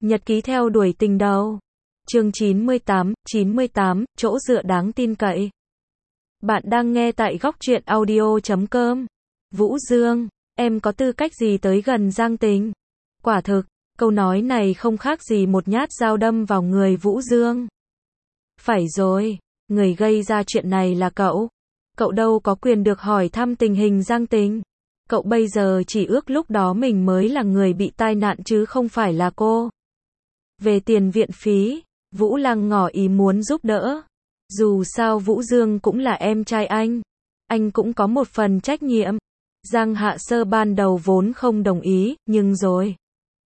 Nhật ký theo đuổi tình đầu. Chương 98, chỗ dựa đáng tin cậy. Bạn đang nghe tại góc truyện audio.com. Vũ Dương, em có tư cách gì tới gần Giang Tình? Quả thực, câu nói này không khác gì một nhát dao đâm vào người Vũ Dương. Phải rồi, người gây ra chuyện này là cậu. Cậu đâu có quyền được hỏi thăm tình hình Giang Tình. Cậu bây giờ chỉ ước lúc đó mình mới là người bị tai nạn chứ không phải là cô. Về tiền viện phí, Vũ Lăng ngỏ ý muốn giúp đỡ. Dù sao Vũ Dương cũng là em trai anh cũng có một phần trách nhiệm. Giang Hạ Sơ ban đầu vốn không đồng ý, nhưng rồi,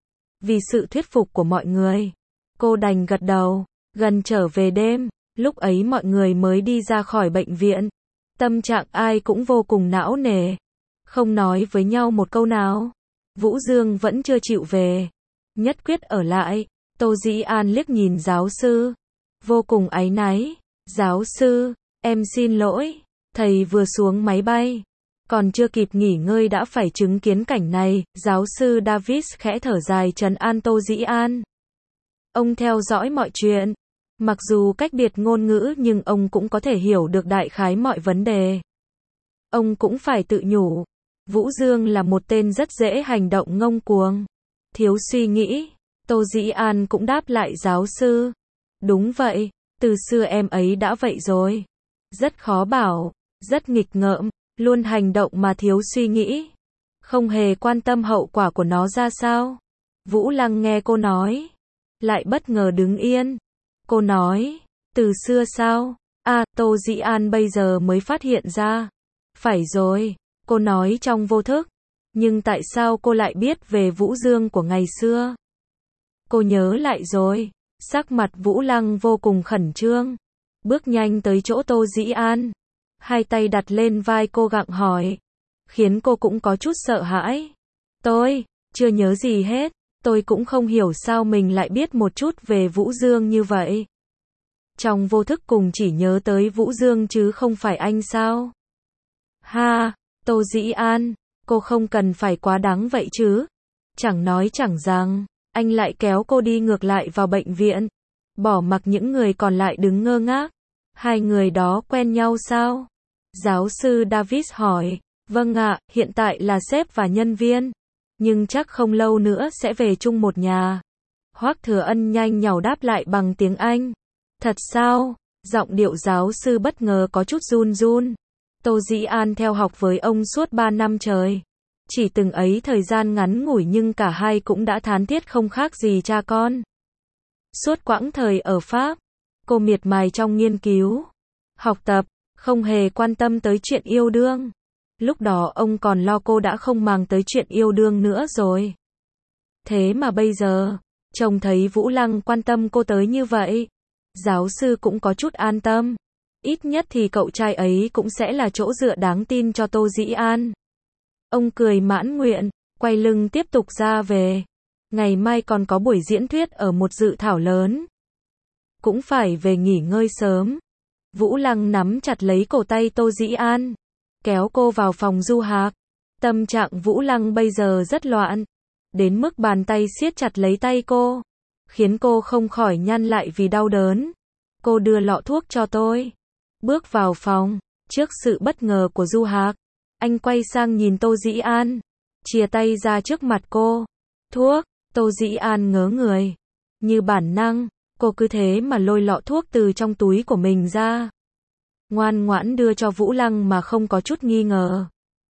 vì sự thuyết phục của mọi người, cô đành gật đầu. Gần trở về đêm, lúc ấy mọi người mới đi ra khỏi bệnh viện. Tâm trạng ai cũng vô cùng não nề, không nói với nhau một câu nào. Vũ Dương vẫn chưa chịu về, nhất quyết ở lại. Tô Dĩ An liếc nhìn giáo sư, vô cùng áy náy. Giáo sư, em xin lỗi, thầy vừa xuống máy bay, còn chưa kịp nghỉ ngơi đã phải chứng kiến cảnh này. Giáo sư Davis khẽ thở dài trấn an Tô Dĩ An. Ông theo dõi mọi chuyện, mặc dù cách biệt ngôn ngữ nhưng ông cũng có thể hiểu được đại khái mọi vấn đề. Ông cũng phải tự nhủ, Vũ Dương là một tên rất dễ hành động ngông cuồng, thiếu suy nghĩ. Tô Dĩ An cũng đáp lại giáo sư. Đúng vậy, từ xưa em ấy đã vậy rồi. Rất khó bảo, rất nghịch ngợm, luôn hành động mà thiếu suy nghĩ, không hề quan tâm hậu quả của nó ra sao. Vũ Lăng nghe cô nói, lại bất ngờ đứng yên. Cô nói, từ xưa sao? Tô Dĩ An bây giờ mới phát hiện ra. Phải rồi, cô nói trong vô thức. Nhưng tại sao cô lại biết về Vũ Dương của ngày xưa? Cô nhớ lại rồi. Sắc mặt Vũ Lăng vô cùng khẩn trương, bước nhanh tới chỗ Tô Dĩ An, hai tay đặt lên vai cô gặng hỏi, khiến cô cũng có chút sợ hãi. Tôi chưa nhớ gì hết, tôi cũng không hiểu sao mình lại biết một chút về Vũ Dương như vậy. Trong vô thức cùng chỉ nhớ tới Vũ Dương chứ không phải anh sao? Tô Dĩ An, cô không cần phải quá đáng vậy chứ. Chẳng nói chẳng rằng, anh lại kéo cô đi ngược lại vào bệnh viện, bỏ mặc những người còn lại đứng ngơ ngác. Hai người đó quen nhau sao? Giáo sư Davis hỏi. Vâng ạ, hiện tại là sếp và nhân viên, nhưng chắc không lâu nữa sẽ về chung một nhà. Hoắc Thừa Ân nhanh nhảu đáp lại bằng tiếng Anh. Thật sao? Giọng điệu giáo sư bất ngờ có chút run run. Tô Dĩ An theo học với ông suốt 3 năm trời. Chỉ từng ấy thời gian ngắn ngủi nhưng cả hai cũng đã thán thiết không khác gì cha con. Suốt quãng thời ở Pháp, cô miệt mài trong nghiên cứu, học tập, không hề quan tâm tới chuyện yêu đương. Lúc đó ông còn lo cô đã không màng tới chuyện yêu đương nữa rồi. Thế mà bây giờ, trông thấy Vũ Lăng quan tâm cô tới như vậy, giáo sư cũng có chút an tâm. Ít nhất thì cậu trai ấy cũng sẽ là chỗ dựa đáng tin cho Tô Dĩ An. Ông cười mãn nguyện, quay lưng tiếp tục ra về. Ngày mai còn có buổi diễn thuyết ở một dự thảo lớn, cũng phải về nghỉ ngơi sớm. Vũ Lăng nắm chặt lấy cổ tay Tô Dĩ An, kéo cô vào phòng Du Hạc. Tâm trạng Vũ Lăng bây giờ rất loạn, đến mức bàn tay siết chặt lấy tay cô, khiến cô không khỏi nhăn lại vì đau đớn. Cô đưa lọ thuốc cho tôi. Bước vào phòng, trước sự bất ngờ của Du Hạc, anh quay sang nhìn Tô Dĩ An, chìa tay ra trước mặt cô. Thuốc. Tô Dĩ An ngớ người. Như bản năng, cô cứ thế mà lôi lọ thuốc từ trong túi của mình ra, ngoan ngoãn đưa cho Vũ Lăng mà không có chút nghi ngờ.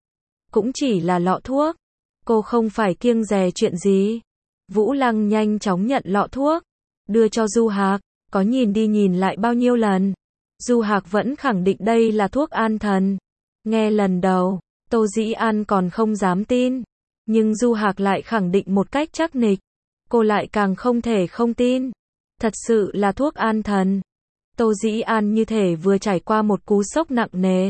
Cũng chỉ là lọ thuốc, cô không phải kiêng dè chuyện gì. Vũ Lăng nhanh chóng nhận lọ thuốc, đưa cho Du Hạc, có nhìn đi nhìn lại bao nhiêu lần, Du Hạc vẫn khẳng định đây là thuốc an thần. Nghe lần đầu, Tô Dĩ An còn không dám tin, nhưng Du Hạc lại khẳng định một cách chắc nịch. Cô lại càng không thể không tin. Thật sự là thuốc an thần. Tô Dĩ An như thể vừa trải qua một cú sốc nặng nề.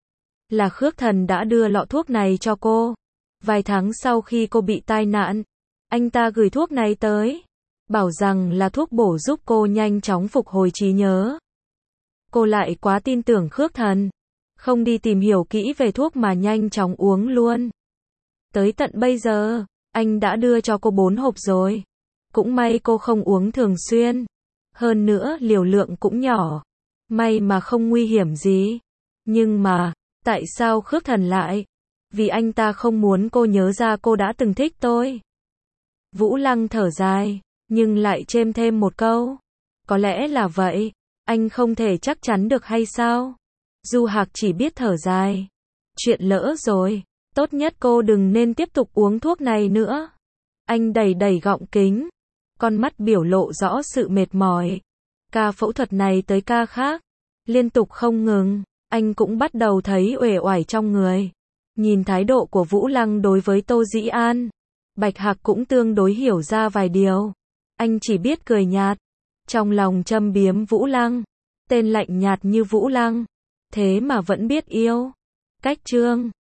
Là Khước Thần đã đưa lọ thuốc này cho cô. Vài tháng sau khi cô bị tai nạn, anh ta gửi thuốc này tới, bảo rằng là thuốc bổ giúp cô nhanh chóng phục hồi trí nhớ. Cô lại quá tin tưởng Khước Thần, không đi tìm hiểu kỹ về thuốc mà nhanh chóng uống luôn. Tới tận bây giờ, anh đã đưa cho cô 4 hộp rồi. Cũng may cô không uống thường xuyên. Hơn nữa liều lượng cũng nhỏ. May mà không nguy hiểm gì. Nhưng mà, tại sao Khước Thần lại? Vì anh ta không muốn cô nhớ ra cô đã từng thích tôi. Vũ Lăng thở dài, nhưng lại chêm thêm một câu. Có lẽ là vậy, anh không thể chắc chắn được hay sao? Du Hạc chỉ biết thở dài. Chuyện lỡ rồi, tốt nhất cô đừng nên tiếp tục uống thuốc này nữa. Anh đẩy đẩy gọng kính, con mắt biểu lộ rõ sự mệt mỏi. Ca phẫu thuật này tới ca khác, liên tục không ngừng, anh cũng bắt đầu thấy uể oải trong người. Nhìn thái độ của Vũ Lăng đối với Tô Dĩ An, Bạch Hạc cũng tương đối hiểu ra vài điều. Anh chỉ biết cười nhạt, trong lòng châm biếm Vũ Lăng, tên lạnh nhạt như Vũ Lăng, thế mà vẫn biết yêu. Cách chương